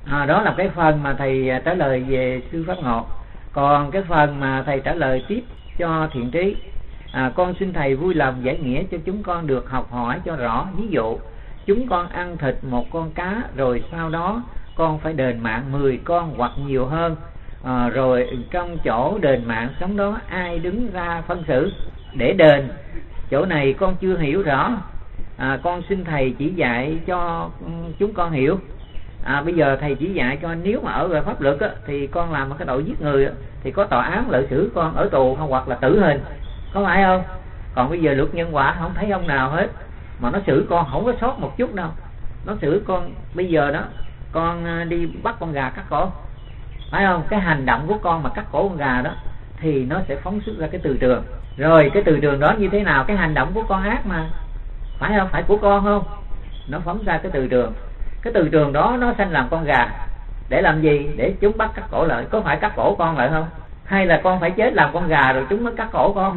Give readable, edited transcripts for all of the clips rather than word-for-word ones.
Đó là cái phần mà thầy trả lời về sư Pháp Ngộ. Còn cái phần mà thầy trả lời tiếp cho Thiện Trí, con xin thầy vui lòng giải nghĩa cho chúng con được học hỏi cho rõ. Ví dụ chúng con ăn thịt một con cá, rồi sau đó con phải đền mạng 10 con hoặc nhiều hơn, rồi trong chỗ đền mạng sống đó ai đứng ra phân xử để đền? Chỗ này con chưa hiểu rõ, con xin thầy chỉ dạy cho chúng con hiểu. Bây giờ thầy chỉ dạy cho, nếu mà ở về pháp luật á, thì con làm một cái tội giết người á, thì có tòa án lợi xử con ở tù hoặc là tử hình, có phải không? Còn bây giờ luật nhân quả không thấy ông nào hết mà nó xử con không có sót một chút đâu. Nó xử con bây giờ đó, con đi bắt con gà cắt cổ, phải không? Cái hành động của con mà cắt cổ con gà đó thì nó sẽ phóng xuất ra cái từ trường. Rồi cái từ trường đó như thế nào? Cái hành động của con ác mà, phải không? Phải của con không? Nó phóng ra cái từ trường. Cái từ trường đó nó sanh làm con gà để làm gì? Để chúng bắt cắt cổ lại. Có phải cắt cổ con lại không? Hay là con phải chết làm con gà rồi chúng mới cắt cổ con?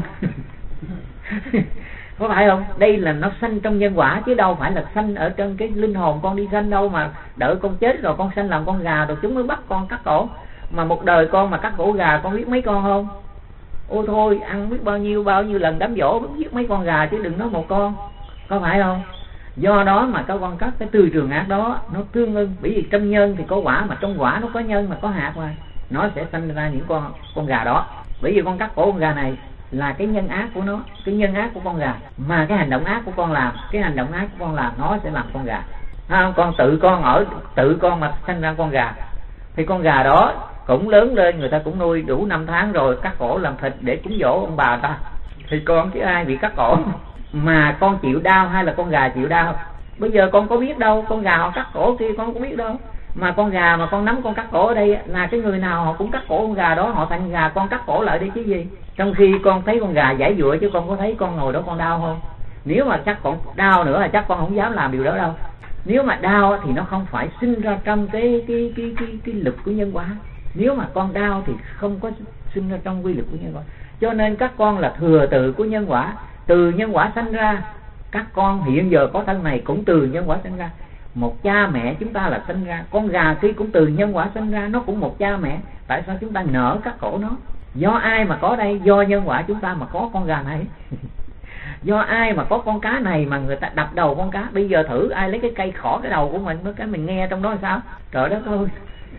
Có phải không? Đây là nó sanh trong nhân quả, chứ đâu phải là sanh ở trong cái linh hồn con đi sanh đâu, mà đợi con chết rồi con sanh làm con gà rồi chúng mới bắt con cắt cổ. Mà một đời con mà cắt cổ gà con biết mấy con không? Ô thôi, ăn biết bao nhiêu lần đám dỗ biết giết mấy con gà chứ đừng nói một con, có phải không? Do đó mà các con cắt cái từ trường ác đó nó tương ưng, bởi vì trong nhân thì có quả, mà trong quả nó có nhân mà có hạt, mà nó sẽ sanh ra những con gà đó. Bởi vì con cắt cổ con gà này là cái nhân ác của nó, cái nhân ác của con gà, mà cái hành động ác của con làm, cái hành động ác của con làm nó sẽ làm con gà. Không, con tự con mà sanh ra con gà thì con gà đó cũng lớn lên, người ta cũng nuôi đủ 5 tháng rồi cắt cổ làm thịt để cúng dỗ ông bà ta, thì con chứ ai bị cắt cổ. Mà con chịu đau hay là con gà chịu đau? Bây giờ con có biết đâu, con gà họ cắt cổ kia con có biết đâu. Mà con gà mà con nắm con cắt cổ ở đây là cái người nào họ cũng cắt cổ con gà đó, họ thành gà con cắt cổ lại đi chứ gì. Trong khi con thấy con gà giải dụa chứ con có thấy con ngồi đó con đau không? Nếu mà chắc con đau nữa là chắc con không dám làm điều đó đâu. Nếu mà đau thì nó không phải sinh ra trong cái lực của nhân quả. Nếu mà con đau thì không có sinh ra trong quy luật của nhân quả. Cho nên các con là thừa tự của nhân quả, từ nhân quả sanh ra. Các con hiện giờ có thân này cũng từ nhân quả sanh ra. Một cha mẹ chúng ta là sanh ra. Con gà khi cũng từ nhân quả sanh ra, nó cũng một cha mẹ. Tại sao chúng ta nỡ cắt cổ nó? Do ai mà có đây? Do nhân quả chúng ta mà có con gà này. Do ai mà có con cá này mà người ta đập đầu con cá? Bây giờ thử ai lấy cái cây khỏ cái đầu của mình, cái mình nghe trong đó là sao? Trời đất ơi,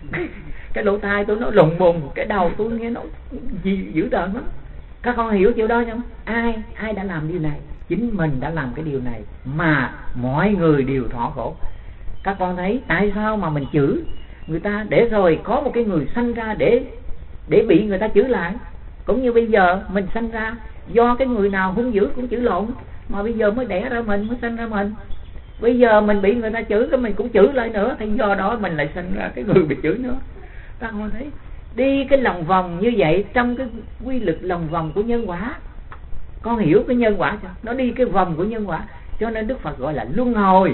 cái lỗ tai tôi nó lùng bùng, cái đầu tôi nghe nó gì dữ tợn lắm. Các con hiểu kiểu đó không? Ai đã làm điều này? Chính mình đã làm cái điều này mà mọi người đều thọ khổ. Các con thấy tại sao mà mình chửi người ta để rồi có một cái người sanh ra để bị người ta chửi lại? Cũng như bây giờ mình sanh ra do cái người nào hung dữ cũng chửi lộn, mà bây giờ mới đẻ ra mình, mới sanh ra mình. Bây giờ mình bị người ta chửi cái mình cũng chửi lại nữa, thì do đó mình lại sanh ra cái người bị chửi nữa. Các con thấy đi cái lòng vòng như vậy, trong cái quy luật lòng vòng của nhân quả. Con hiểu cái nhân quả chưa? Nó đi cái vòng của nhân quả. Cho nên Đức Phật gọi là luân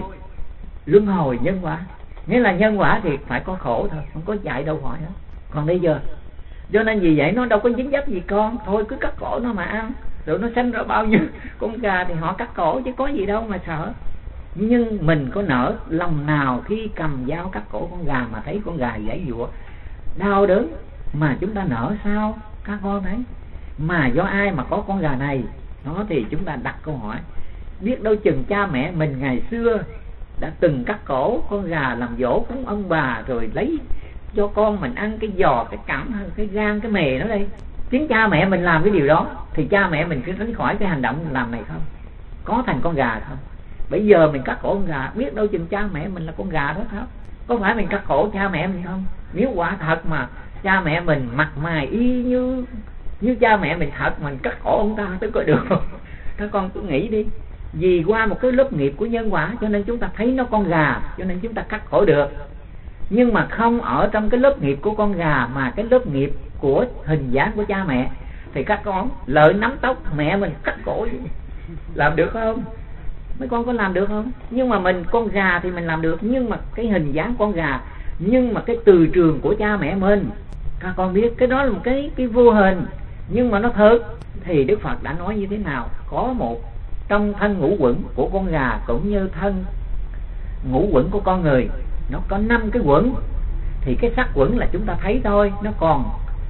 hồi nhân quả. Nghĩa là nhân quả thì phải có khổ thôi, không có chạy đâu khỏi hết. Còn bây giờ, cho nên vì vậy nó đâu có dính dấp gì con. Thôi cứ cắt cổ nó mà ăn, rồi nó sinh ra bao nhiêu con gà thì họ cắt cổ chứ có gì đâu mà sợ. Nhưng mình có nỡ lòng nào khi cầm dao cắt cổ con gà mà thấy con gà giãy giụa đau đớn mà chúng ta nỡ sao? Các con thấy. Mà do ai mà có con gà này? Nó thì chúng ta đặt câu hỏi, biết đâu chừng cha mẹ mình ngày xưa đã từng cắt cổ con gà làm dỗ cúng ông bà, rồi lấy cho con mình ăn cái giò, cái cẳng, cái gan, cái mề nó đây. Chính cha mẹ mình làm cái điều đó thì cha mẹ mình cứ tránh khỏi cái hành động làm này không? Có thành con gà không? Bây giờ mình cắt cổ con gà, biết đâu chừng cha mẹ mình là con gà đó không? Có phải mình cắt cổ cha mẹ mình không? Nếu quả thật mà cha mẹ mình mặt mày y như cha mẹ mình thật, mình cắt cổ ông ta tới coi được không? Các con cứ nghĩ đi. Vì qua một cái lớp nghiệp của nhân quả cho nên chúng ta thấy nó con gà, cho nên chúng ta cắt cổ được. Nhưng mà không ở trong cái lớp nghiệp của con gà, mà cái lớp nghiệp của hình dáng của cha mẹ, thì các con lợi nắm tóc mẹ mình cắt cổ làm được không? Mấy con có làm được không? Nhưng mà mình con gà thì mình làm được, nhưng mà cái hình dáng con gà, nhưng mà cái từ trường của cha mẹ mình, các con biết cái đó là một cái vô hình, nhưng mà nó thật. Thì Đức Phật đã nói như thế nào? Có một trong thân ngũ quẩn của con gà cũng như thân ngũ quẩn của con người, nó có 5 cái quẩn. Thì cái sắc quẩn là chúng ta thấy thôi, nó còn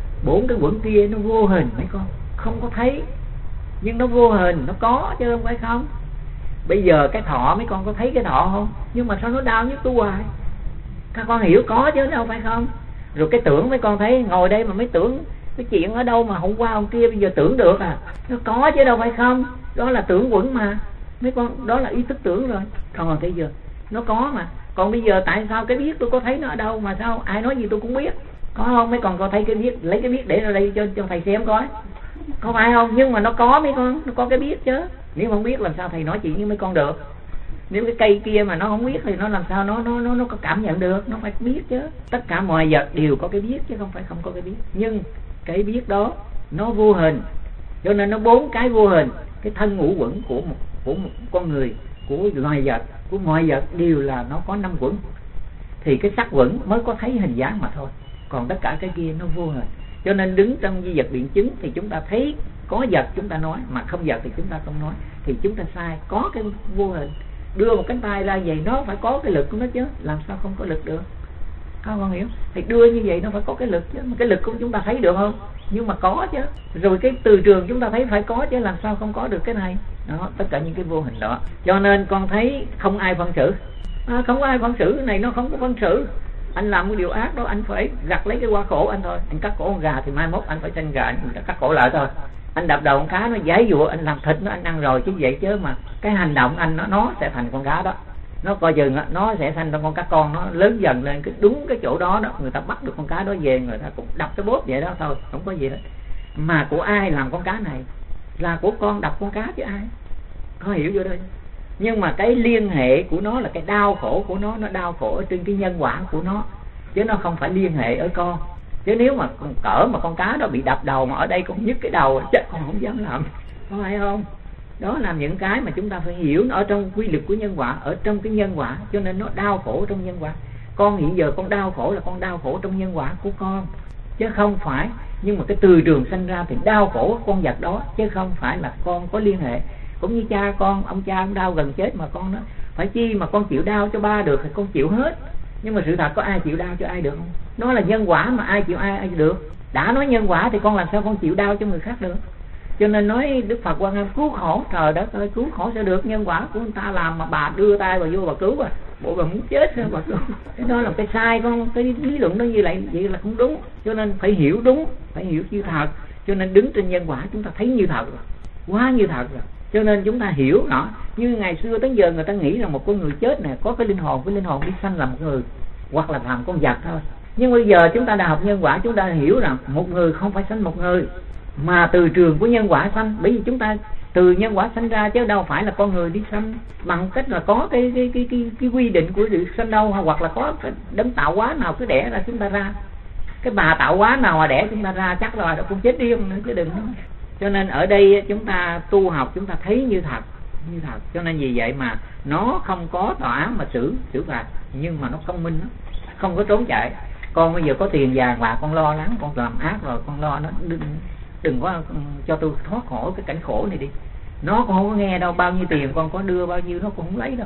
4 cái quẩn kia nó vô hình mấy con, không có thấy, nhưng nó vô hình, nó có chứ không phải không. Bây giờ cái thọ mấy con có thấy cái thọ không? Nhưng mà sao nó đau nhức tôi hoài? Các con hiểu có chứ đâu phải không? Rồi cái tưởng mấy con thấy ngồi đây mà mấy tưởng cái chuyện ở đâu mà hôm qua hôm kia bây giờ tưởng được à? Nó có chứ đâu phải không? Đó là tưởng quẩn mà mấy con, đó là ý thức tưởng rồi. Còn bây giờ nó có mà. Còn bây giờ tại sao cái biết tôi có thấy nó ở đâu mà sao ai nói gì tôi cũng biết? Có không? Mấy con thấy cái biết, lấy cái biết để ra đây cho thầy xem coi, có phải không? Nhưng mà nó có mấy con, nó có cái biết chứ. Nếu không biết làm sao thầy nói chuyện với mấy con được? Nếu cái cây kia mà nó không biết thì nó làm sao nó có cảm nhận được? Nó phải biết chứ. Tất cả mọi vật đều có cái biết chứ không phải không có cái biết. Nhưng cái biết đó nó vô hình, cho nên nó 4 cái vô hình. Cái thân ngũ quẩn của một con người, của loài vật, của mọi vật đều là nó có 5 quẩn. Thì cái sắc quẩn mới có thấy hình dáng mà thôi. Còn tất cả cái kia nó vô hình. Cho nên đứng trong di vật biện chứng thì chúng ta thấy có vật chúng ta nói, mà không vật thì chúng ta không nói. Thì chúng ta sai. Có cái vô hình, đưa một cánh tay ra vậy nó phải có cái lực của nó chứ, làm sao không có lực được? Các con hiểu? Thì đưa như vậy nó phải có cái lực chứ. Mà cái lực của chúng ta thấy được không? Nhưng mà có chứ. Rồi cái từ trường chúng ta thấy phải có chứ, làm sao không có được cái này? Đó, tất cả những cái vô hình đó. Cho nên con thấy không ai phân xử. Không có ai phân xử, cái này nó không có phân xử. Anh làm cái điều ác đó, anh phải gặt lấy cái quả khổ anh thôi. Anh cắt cổ con gà thì mai mốt anh phải tranh gà, anh cắt cổ lại thôi. Anh đập đầu con cá nó giãy giụa, anh làm thịt nó anh ăn rồi chứ vậy chứ. Mà cái hành động anh nó sẽ thành con cá đó. Nó coi chừng nó sẽ thành con cá con, nó lớn dần lên cái đúng cái chỗ đó đó, người ta bắt được con cá đó về, người ta cũng đập cái bóp vậy đó thôi, không có gì đó. Mà của ai làm con cá này? Là của con đập con cá chứ ai. Có hiểu vô đây? Nhưng mà cái liên hệ của nó là cái đau khổ của nó đau khổ ở trên cái nhân quả của nó, chứ nó không phải liên hệ ở con. Chứ nếu mà cỡ mà con cá đó bị đập đầu mà ở đây con nhức cái đầu chắc con không dám làm, có phải không? Đó là những cái mà chúng ta phải hiểu, nó ở trong quy luật của nhân quả, ở trong cái nhân quả, cho nên nó đau khổ trong nhân quả. Con hiện giờ con đau khổ là con đau khổ trong nhân quả của con, chứ không phải. Nhưng mà cái từ trường sanh ra thì đau khổ con vật đó, chứ không phải là con có liên hệ. Cũng như cha con, ông cha ông đau gần chết mà con nói phải chi mà con chịu đau cho ba được thì con chịu hết. Nhưng mà sự thật có ai chịu đau cho ai được không? Nó là nhân quả mà ai chịu ai được. Đã nói nhân quả thì con làm sao con chịu đau cho người khác được? Cho nên nói Đức Phật Quan Âm cứu khổ, trời đất ơi, cứu khổ sẽ được, nhân quả của người ta làm mà bà đưa tay vào vô bà cứu à? Bộ bà muốn chết sao bà cứu? Cái đó là cái sai con, cái lý luận nó như vậy là không đúng. Cho nên phải hiểu đúng, phải hiểu như thật. Cho nên đứng trên nhân quả chúng ta thấy như thật rồi, quá như thật rồi. Cho nên chúng ta hiểu rõ. Như ngày xưa tới giờ người ta nghĩ rằng một con người chết này có cái linh hồn đi sanh làm một người, hoặc là làm con vật thôi. Nhưng bây giờ chúng ta đã học nhân quả, chúng ta hiểu rằng một người không phải sanh một người, mà từ trường của nhân quả sanh. Bởi vì chúng ta từ nhân quả sanh ra, chứ đâu phải là con người đi sanh bằng cách là có cái quy định của sự sanh đâu, hoặc là có cái đấng tạo hóa nào cứ đẻ ra chúng ta ra. Cái bà tạo hóa nào mà đẻ chúng ta ra chắc là bà cũng chết riêng nữa chứ đừng. Cho nên ở đây chúng ta tu học chúng ta thấy như thật. Cho nên vì vậy mà nó không có tòa án mà xử phạt, nhưng mà nó thông minh, nó không có trốn chạy. Con bây giờ có tiền vàng bạc con lo lắng, con làm ác rồi con lo nó đừng có cho tôi thoát khỏi cái cảnh khổ này đi. Nó cũng không có nghe đâu, bao nhiêu tiền con có đưa bao nhiêu nó cũng không lấy đâu.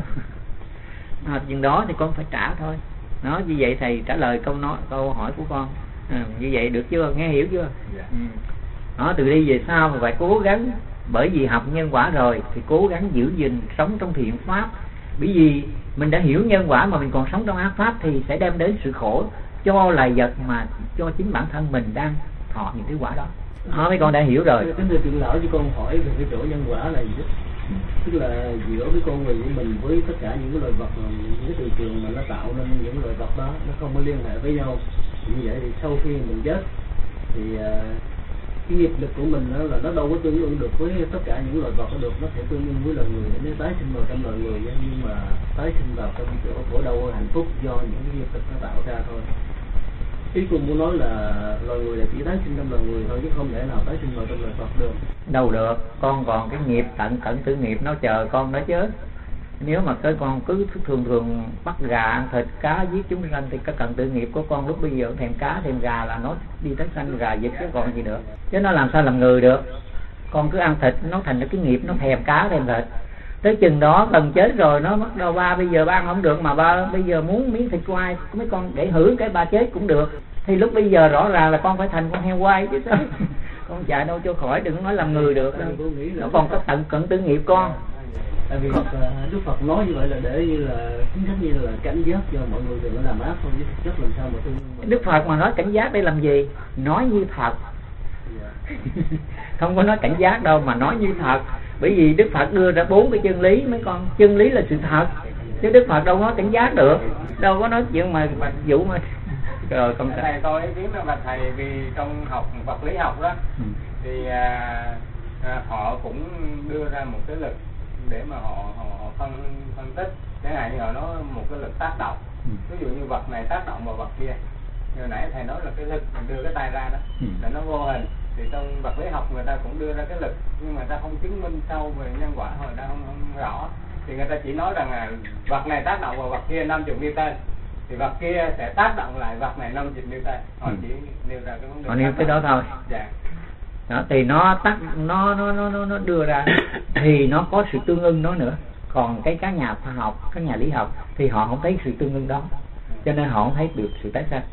Chừng đó thì con phải trả thôi. Nó như vậy thầy trả lời câu hỏi của con. Như vậy được chưa, nghe hiểu chưa? Đó, từ đây về sau phải cố gắng, bởi vì học nhân quả rồi thì cố gắng giữ gìn sống trong thiện pháp. Bởi vì mình đã hiểu nhân quả mà mình còn sống trong ác pháp thì sẽ đem đến sự khổ cho loài vật, mà cho chính bản thân mình đang thọ những cái quả đó. Mấy con đã hiểu rồi. Cái người tiện lão cho con hỏi về cái chỗ nhân quả là gì đó. Tức là giữa cái con người của mình với tất cả những cái loài vật, những cái từ trường mà nó tạo nên những loài vật đó, nó không có liên hệ với nhau. Như vậy thì sau khi mình chết thì cái nghiệp lực của mình đó là nó đâu có tương ứng được với tất cả những loài vật được, nó sẽ tương ứng với loài người để tái sinh vào trong loài người, nhưng mà tái sinh vào trong chỗ khổ đau hạnh phúc do những cái nghiệp lực nó tạo ra thôi. Ý cùng muốn nói là loài người là chỉ tái sinh trong loài người thôi, chứ không thể nào tái sinh vào trong loài vật được. Đâu được, con còn cái nghiệp cận tử nghiệp nó chờ con đó chứ. Nếu mà cái con cứ thường bắt gà ăn thịt cá giết chúng sanh thì cái cận tử nghiệp của con lúc bây giờ thèm cá thèm gà là nó đi tái sanh gà vịt chứ còn gì nữa. Chứ nó làm sao làm người được. Con cứ ăn thịt nó thành cái nghiệp nó thèm cá thèm thịt. Tới chừng đó gần chết rồi nó bắt đầu ba bây giờ ba ăn không được, mà ba bây giờ muốn miếng thịt quay mấy con để hưởng cái ba chết cũng được, thì lúc bây giờ rõ ràng là con phải thành con heo quay chứ sao con chạy đâu cho khỏi, đừng nói làm người được đâu. Nó còn có cận tử nghiệp con. Tại vì Đức Phật nói như vậy là để như là chính thức như là cảnh giác cho mọi người đừng có làm ác thôi, chứ chất làm sao mà Đức Phật mà nói cảnh giác để làm gì? Nói như thật. Không có nói cảnh giác đâu mà nói như thật. Bởi vì Đức Phật đưa ra 4 cái chân lý mấy con, chân lý là sự thật, chứ Đức Phật đâu có nói cảnh giác được, đâu có nói chuyện mà vụ mà. Rồi con thầy tôi ý kiến là thầy, vì trong học vật lý học đó thì họ cũng đưa ra một cái lực để mà họ phân tích, chẳng hạn như họ nói một cái lực tác động, ví dụ như vật này tác động vào vật kia. Hồi nãy thầy nói là cái lực mình đưa cái tay ra đó là nó vô hình, thì trong vật lý học người ta cũng đưa ra cái lực, nhưng mà người ta không chứng minh sâu về nhân quả, người ta không rõ, thì người ta chỉ nói rằng là vật này tác động vào vật kia 50 Newton, thì vật kia sẽ tác động lại vật này 50 Newton. Họ chỉ nêu ra cái vấn đề. Họ nêu cái đó thôi. Dạ. Đó, thì nó đưa ra thì nó có sự tương ưng đó nữa. Còn các nhà khoa học, các nhà lý học thì họ không thấy sự tương ưng đó, cho nên họ không thấy được sự tái sanh.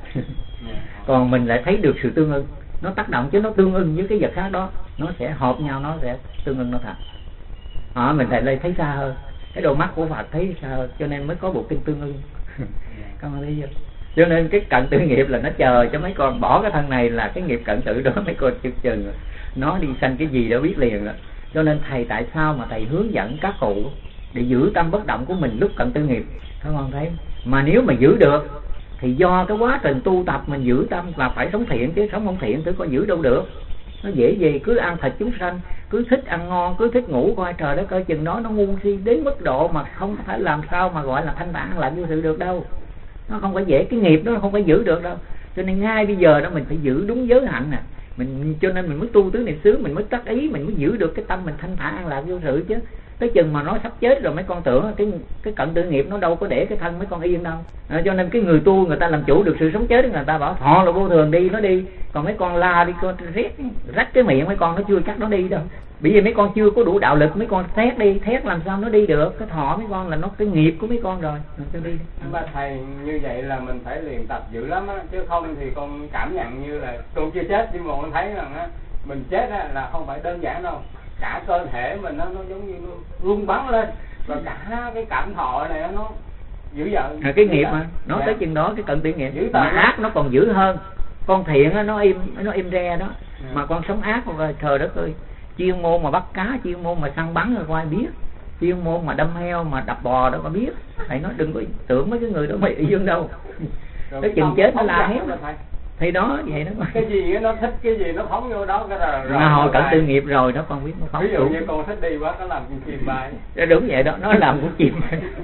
Còn mình lại thấy được sự tương ưng, nó tác động chứ nó tương ưng với cái vật khác đó, nó sẽ hợp nhau, nó sẽ tương ưng nó thật. Mình lại thấy xa hơn, cái đôi mắt của Phật thấy xa hơn, cho nên mới có bộ kinh tương ưng. Các bạn thấy chưa? Cho nên cái cận tử nghiệp là nó chờ cho mấy con bỏ cái thân này là cái nghiệp cận tử đó, mấy con chừng nó đi sanh cái gì đó biết liền rồi. Cho nên thầy tại sao mà thầy hướng dẫn các cụ để giữ tâm bất động của mình lúc cận tử nghiệp, các con thấy. Mà nếu mà giữ được thì do cái quá trình tu tập mình giữ tâm là phải sống thiện, chứ sống không thiện thì có giữ đâu được. Nó dễ gì cứ ăn thịt chúng sanh, cứ thích ăn ngon, cứ thích ngủ, coi trời đất ơi, chừng đó nó ngu si đến mức độ mà không thể làm sao mà gọi là thanh thản làm như sự được đâu. Nó không phải dễ, cái nghiệp đó không phải giữ được đâu. Cho nên ngay bây giờ đó mình phải giữ đúng giới hạnh nè. Cho nên mình mới tu tứ niệm xứ, mình mới tác ý, mình mới giữ được cái tâm mình thanh thản an lạc vô sự chứ. Tới chừng mà nó sắp chết rồi mấy con tưởng cái cận tử nghiệp nó đâu có để cái thân mấy con yên đâu. Cho nên cái người tu người ta làm chủ được sự sống chết, người ta bảo thọ là vô thường đi, nó đi. Còn mấy con la đi, con rách cái miệng mấy con nó chưa chắc nó đi đâu. Bởi vì mấy con chưa có đủ đạo lực, mấy con thét đi, thét làm sao nó đi được. Cái thọ mấy con là nó cái nghiệp của mấy con rồi, cho đi. Mà thầy như vậy là mình phải luyện tập dữ lắm á, chứ không thì con cảm nhận như là con chưa chết, nhưng mà con thấy rằng á mình chết á là không phải đơn giản đâu. Cả cơ thể mình nó giống như nó rung bắn lên, và cả cái cảm thọ này nó dữ dợn. Cái nghiệp mà nó tới chừng đó, cái cận tử nghiệp mà ác nó còn dữ hơn. Con thiện á nó im re đó, mà con sống ác rồi trời đất ơi, chuyên môn mà bắt cá, chuyên môn mà săn bắn rồi có ai biết, chuyên môn mà đâm heo mà đập bò đâu có biết. Thầy nói đừng có tưởng mấy cái người đó bị dương đâu. Cái chừng chết nó la hét thì đó vậy đó. Cái gì nó thích cái gì nó phóng vô đó cái rồi. Mà hồi cận tử nghiệp rồi nó con biết nó phóng. Ví dụ như con thích đi quá nó làm con chim bay. Đúng vậy đó, nó làm con chim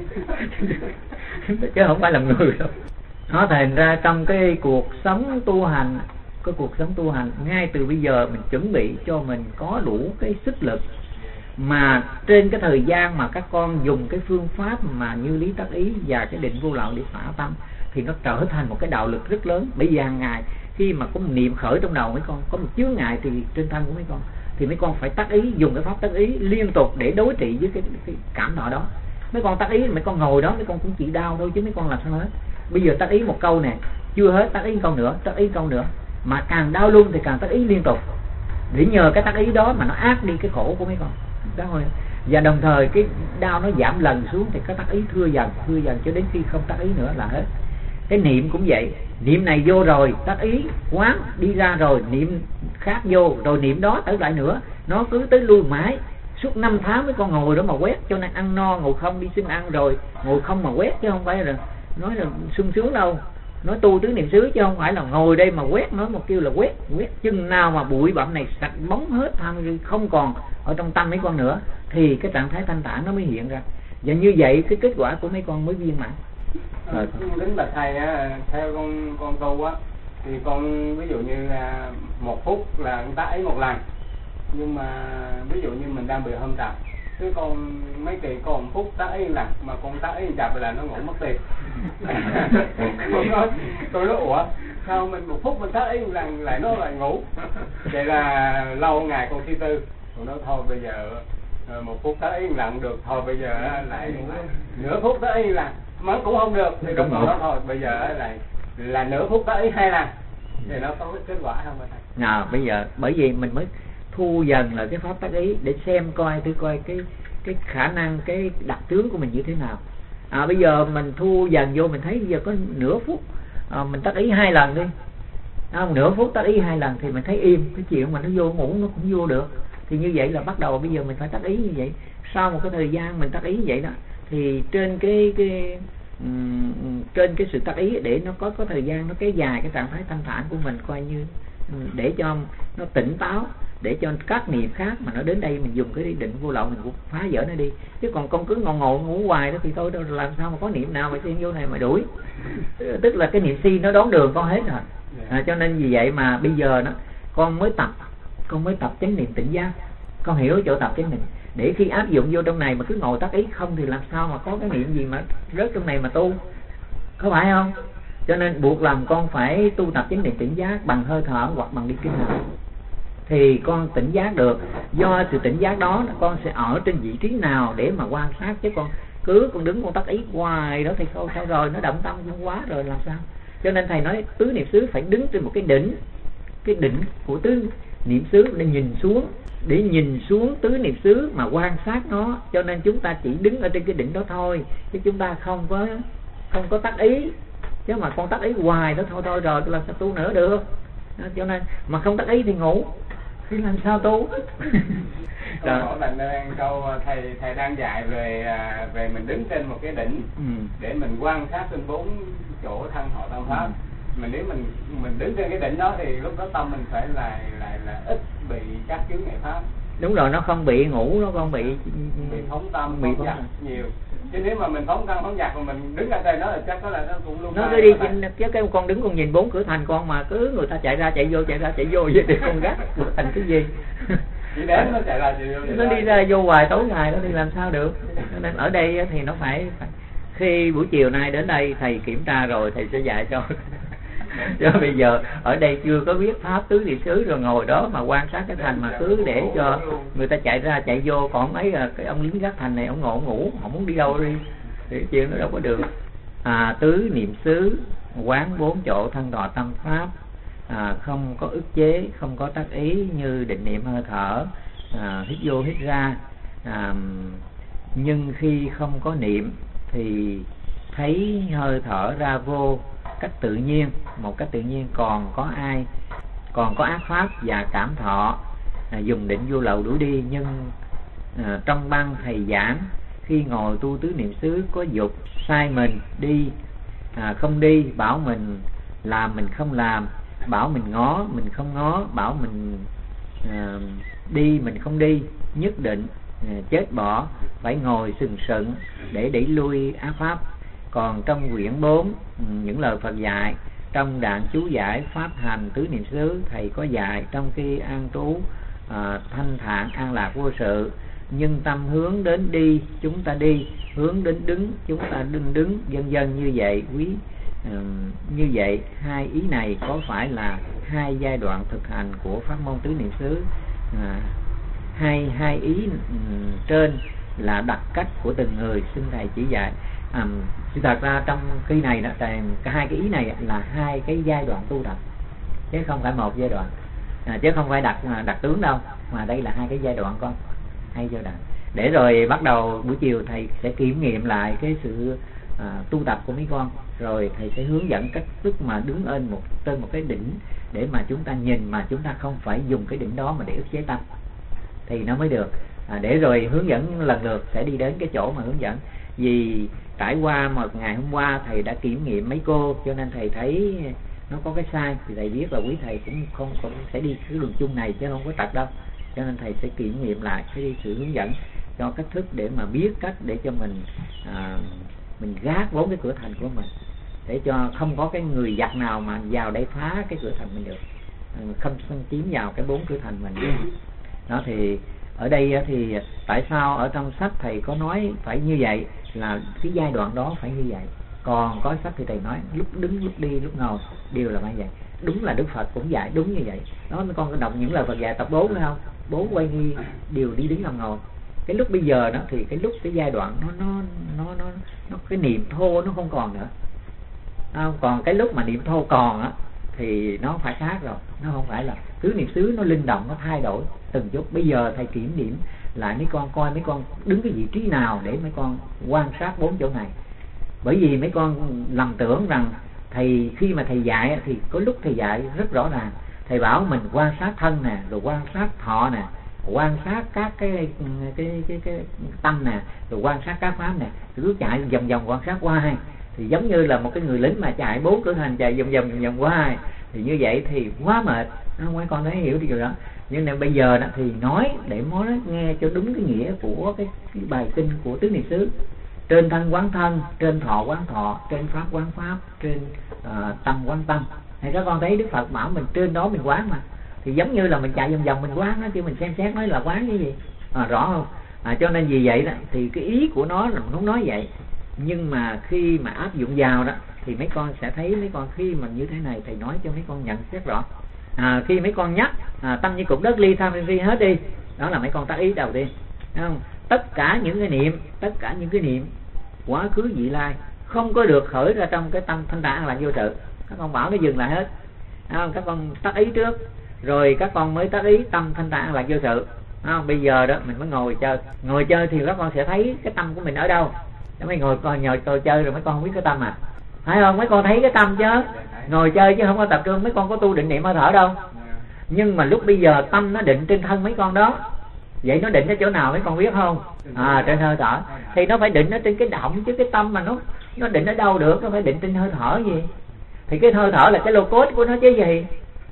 chứ không phải làm người đâu. Nó thành ra trong cái cuộc sống tu hành, cái cuộc sống tu hành ngay từ bây giờ mình chuẩn bị cho mình có đủ cái sức lực, mà trên cái thời gian mà các con dùng cái phương pháp mà như lý tác ý và cái định vô lậu để phá tâm thì nó trở thành một cái đạo lực rất lớn. Bây giờ hàng ngày khi mà có một niệm khởi trong đầu mấy con, có một chướng ngại thì trên thân của mấy con, thì mấy con phải tác ý, dùng cái pháp tác ý liên tục để đối trị với cái cảm thọ đó. Mấy con tác ý, mấy con ngồi đó mấy con cũng chỉ đau thôi chứ mấy con làm sao hết. Bây giờ tác ý một câu nè chưa hết, tác ý câu nữa, tác ý câu nữa, mà càng đau luôn thì càng tác ý liên tục, để nhờ cái tác ý đó mà nó át đi cái khổ của mấy con đó thôi. Và đồng thời cái đau nó giảm lần xuống thì cái tác ý thưa dần cho đến khi không tác ý nữa là hết. Cái niệm cũng vậy, niệm này vô rồi tác ý quán đi ra rồi, niệm khác vô rồi niệm đó tới lại nữa, nó cứ tới lui mãi suốt 5 tháng với con ngồi đó mà quét. Cho nên ăn no ngồi không, đi xin ăn rồi ngồi không mà quét, chứ không phải là nói là sung sướng đâu. Nói tu tứ niệm xứ chứ không phải là ngồi đây mà quét. Nói một kêu là quét chừng nào mà bụi bặm này sạch bóng hết, không còn ở trong tâm mấy con nữa thì cái trạng thái thanh thản nó mới hiện ra. Và như vậy cái kết quả của mấy con mới viên mãn. Đến bạch thầy á, theo con tu á thì con ví dụ như là 1 phút là người ta ấy một lần, nhưng mà ví dụ như mình đang bị hâm trầm, chứ con mấy kỳ còn 1 phút tác ý lần, mà con tác ý chập là nó ngủ mất tiền. Tôi nói ủa sao mình 1 phút mình tác ý lần lại nó lại ngủ. Vậy là lâu ngày con suy tư, con nói thôi bây giờ 1 phút tới yên lặng được thôi, bây giờ lại nửa phút tới yên lặng mà cũng không được thì đúng rồi đó thôi, bây giờ lại là nửa phút tới 2 lần thì nó có cái kết quả không thầy? Nào bây giờ bởi vì mình mới thu dần là cái pháp tác ý để xem coi cái khả năng, cái đặc tướng của mình như thế nào. Bây giờ mình thu dần vô, mình thấy bây giờ có nửa phút mình tác ý 2 lần đi, nửa phút tác ý 2 lần thì mình thấy im, cái chuyện mà nó vô ngủ nó cũng vô được. Thì như vậy là bắt đầu bây giờ mình phải tác ý như vậy. Sau một cái thời gian mình tác ý như vậy đó, thì trên trên cái sự tác ý để nó có thời gian nó kéo dài cái trạng thái thanh thản của mình, coi như để cho nó tỉnh táo, để cho các niệm khác mà nó đến đây mình dùng cái định vô lậu mình cũng phá vỡ nó đi. Chứ còn con cứ ngồi ngủ hoài đó thì thôi đâu, làm sao mà có niệm nào mà xen vô này mà đuổi. Tức là cái niệm si nó đón đường con hết rồi. Cho nên vì vậy mà bây giờ nó con mới tập chánh niệm tỉnh giác. Con hiểu chỗ tập chánh niệm để khi áp dụng vô trong này mà cứ ngồi tác ý không thì làm sao mà có cái niệm gì mà rớt trong này mà tu, có phải không? Cho nên buộc lòng con phải tu tập chánh niệm tỉnh giác bằng hơi thở hoặc bằng đi kinh hành thì con tỉnh giác được. Do sự tỉnh giác đó con sẽ ở trên vị trí nào để mà quan sát, chứ con đứng con tác ý hoài đó thì sao rồi nó động tâm không quá rồi làm sao. Cho nên thầy nói tứ niệm xứ phải đứng trên một cái đỉnh của tứ niệm xứ để nhìn xuống tứ niệm xứ mà quan sát nó. Cho nên chúng ta chỉ đứng ở trên cái đỉnh đó thôi, chứ chúng ta không có tác ý. Chứ mà con tác ý hoài đó thôi rồi làm sao tu nữa được. Cho nên mà không tác ý thì ngủ thì làm sao tu. Câu hỏi là câu thầy đang dạy về mình đứng trên một cái đỉnh để mình quan sát trên 4 chỗ thân họ tâm pháp. Mà nếu mình đứng trên cái đỉnh đó thì lúc đó tâm mình phải là ít bị các chướng ngại pháp. Đúng rồi, nó không bị ngủ, nó không bị phóng tâm, phóng dật nhiều. Chứ nếu mà mình phóng tâm phóng dật mà mình đứng ở đây nó là chắc là nó cũng luôn. Nó đi chứ cái con đứng con nhìn 4 cửa thành con mà cứ người ta chạy ra chạy vô vậy thì con gắt thành cái gì? Chỉ đến nó chạy ra chạy vô. Nó đi ra vô hoài tối ngày nó đi làm sao được. Nên ở đây thì nó phải khi buổi chiều nay đến đây thầy kiểm tra rồi thầy sẽ dạy cho. Chứ bây giờ ở đây chưa có biết pháp tứ niệm xứ rồi ngồi đó mà quan sát cái thành mà cứ để cho người ta chạy ra chạy vô, còn mấy cái ông lính gác thành này ông ngủ không muốn đi đâu đi thì chuyện nó đâu có được. Tứ niệm xứ quán 4 chỗ thân đọa tâm pháp, không có ức chế, không có tác ý như định niệm hơi thở, hít vô hít ra. Nhưng khi không có niệm thì thấy hơi thở ra vô cách tự nhiên, một cách tự nhiên. Còn có ác pháp và cảm thọ dùng định vô lậu đuổi đi. Nhưng trong băng thầy giảng khi ngồi tu tứ niệm xứ có dục sai mình đi không đi, bảo mình làm mình không làm, bảo mình ngó mình không ngó, bảo mình đi mình không đi, nhất định chết bỏ, phải ngồi sừng sững để đẩy lui ác pháp. Còn trong quyển 4 những lời Phật dạy trong đoạn chú giải pháp hành tứ niệm xứ, thầy có dạy trong khi an trú thanh thản an lạc vô sự, nhưng tâm hướng đến đi chúng ta đi, hướng đến đứng chúng ta đứng, vân vân như vậy. Như vậy hai ý này có phải là hai giai đoạn thực hành của pháp môn tứ niệm xứ? Hai ý trên là đặc cách của từng người, xin thầy chỉ dạy. Thật ra trong khi này đó, cả hai cái ý này là hai cái giai đoạn tu tập chứ không phải một giai đoạn, chứ không phải đặc tướng đâu, mà đây là hai cái giai đoạn con, hai giai đoạn. Để rồi bắt đầu buổi chiều thầy sẽ kiểm nghiệm lại cái sự tu tập của mấy con, rồi thầy sẽ hướng dẫn cách thức mà đứng trên một cái đỉnh để mà chúng ta nhìn, mà chúng ta không phải dùng cái đỉnh đó mà để ức chế tâm thì nó mới được. Để rồi hướng dẫn lần lượt sẽ đi đến cái chỗ mà hướng dẫn. Vì trải qua một ngày hôm qua thầy đã kiểm nghiệm mấy cô, cho nên thầy thấy nó có cái sai thì thầy biết là quý thầy cũng không sẽ đi cái đường chung này chứ không có trật đâu. Cho nên thầy sẽ kiểm nghiệm lại cái sự hướng dẫn cho cách thức để mà biết cách để cho mình gác 4 cái cửa thành của mình, để cho không có cái người giặc nào mà vào đây phá cái cửa thành mình được, không chiếm vào cái 4 cửa thành mình. Đó thì ở đây thì tại sao ở trong sách thầy có nói phải như vậy, là cái giai đoạn đó phải như vậy. Còn có sách thì thầy nói lúc đứng lúc đi lúc ngồi đều là phải vậy. Đúng là Đức Phật cũng dạy đúng như vậy đó. Con có đọc những lời Phật dạy tập 4 phải không? 4 quay nghi đều đi đứng nằm ngồi. Cái lúc bây giờ đó thì cái lúc cái giai đoạn nó cái niệm thô nó không còn nữa. Còn cái lúc mà niệm thô còn á thì nó phải khác rồi, nó không phải là tứ niệm xứ, nó linh động, nó thay đổi từng chút. Bây giờ thầy kiểm điểm lại mấy con, coi mấy con đứng cái vị trí nào để mấy con quan sát 4 chỗ này. Bởi vì mấy con lầm tưởng rằng thầy khi mà thầy dạy thì có lúc thầy dạy rất rõ ràng, thầy bảo mình quan sát thân nè, rồi quan sát thọ nè, quan sát các cái tâm nè, rồi quan sát các pháp nè, cứ chạy vòng vòng quan sát hoài. Thì giống như là một cái người lính mà chạy 4 cửa thành chạy vòng vòng hoài, thì như vậy thì quá mệt. Mấy con thấy hiểu điều đó. Nhưng mà bây giờ đó thì nói để nói nghe cho đúng cái nghĩa của cái bài kinh của tứ niệm xứ. Trên thân quán thân, trên thọ quán thọ, trên pháp quán pháp, trên tâm quán tâm. Thì các con thấy Đức Phật bảo mình trên đó mình quán mà. Thì giống như là mình chạy vòng vòng mình quán đó, chứ mình xem xét nói là quán cái gì. Rõ không? Cho nên vì vậy đó thì cái ý của nó là không nói vậy. Nhưng mà khi mà áp dụng vào đó thì mấy con sẽ thấy mấy con khi mà như thế này thầy nói cho mấy con nhận xét rõ. Khi mấy con nhắc tâm như cục đất ly tham ly hết đi, đó là mấy con tác ý đầu tiên, thấy không? Tất cả những cái niệm quá khứ vị lai không có được khởi ra trong cái tâm thanh tạng là vô sự. Các con bảo nó dừng lại hết, các con tác ý trước rồi các con mới tác ý tâm thanh tạng là vô sự. Bây giờ đó mình mới ngồi chơi thì các con sẽ thấy cái tâm của mình ở đâu. Mấy ngồi chơi rồi mấy con không biết cái tâm à, phải không? Mấy con thấy cái tâm chứ, ngồi chơi chứ không có tập trung. Mấy con có tu định niệm hơi thở đâu. Nhưng mà lúc bây giờ tâm nó định trên thân mấy con đó, vậy nó định ở chỗ nào mấy con biết không? Trên hơi thở. Thì nó phải định ở trên cái động chứ, cái tâm mà nó định ở đâu được, nó phải định trên hơi thở gì. Thì cái hơi thở là cái lô cốt của nó chứ gì.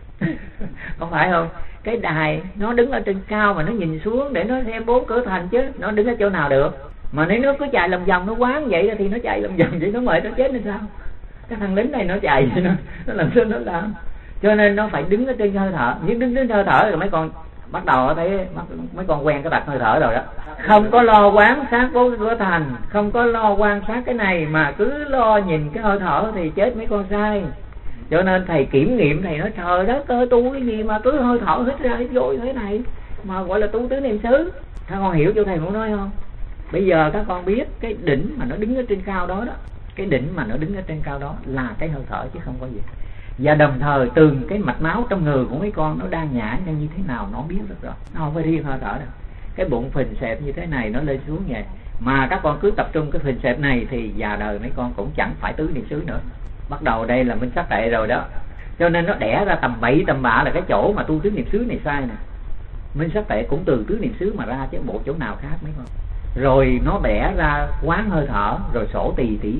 Không phải không? Cái đài nó đứng ở trên cao mà nó nhìn xuống để nó xem 4 cửa thành chứ, nó đứng ở chỗ nào được. Mà nếu nó cứ chạy lòng vòng nó quán vậy thì nó chạy lòng vòng vậy nó mệt nó chết nên sao? Cái thằng lính này nó chạy nó làm sao nó làm. Cho nên nó phải đứng ở trên hơi thở. Nhưng đứng trên hơi thở rồi mấy con bắt đầu thấy mấy con quen cái tật hơi thở rồi đó. Không có lo quán sát 4 cửa thành, không có lo quan sát cái này mà cứ lo nhìn cái hơi thở thì chết mấy con sai. Cho nên thầy kiểm nghiệm, thầy nói trời đất ơi, tu cái gì mà cứ hơi thở hít ra hít vô thế này mà gọi là tu tứ niệm xứ. Các con hiểu chỗ thầy muốn nói không? Bây giờ các con biết cái đỉnh mà nó đứng ở trên cao đó, cái đỉnh mà nó đứng ở trên cao đó là cái hơi thở chứ không có gì. Và đồng thời từng cái mạch máu trong người của mấy con nó đang nhảy như thế nào nó biết rất rõ. Nó không phải riêng hơi thở đâu. Cái bụng phình xẹp như thế này nó lên xuống vậy. Mà các con cứ tập trung cái phình xẹp này thì già đời mấy con cũng chẳng phải tứ niệm xứ nữa. Bắt đầu đây là minh sát tệ rồi đó. Cho nên nó đẻ ra tầm bậy tầm bạ là cái chỗ mà tu tứ niệm xứ này sai nè. Minh sát tệ cũng từ tứ niệm xứ mà ra chứ bộ chỗ nào khác mấy con. Rồi nó bẻ ra quán hơi thở, rồi sổ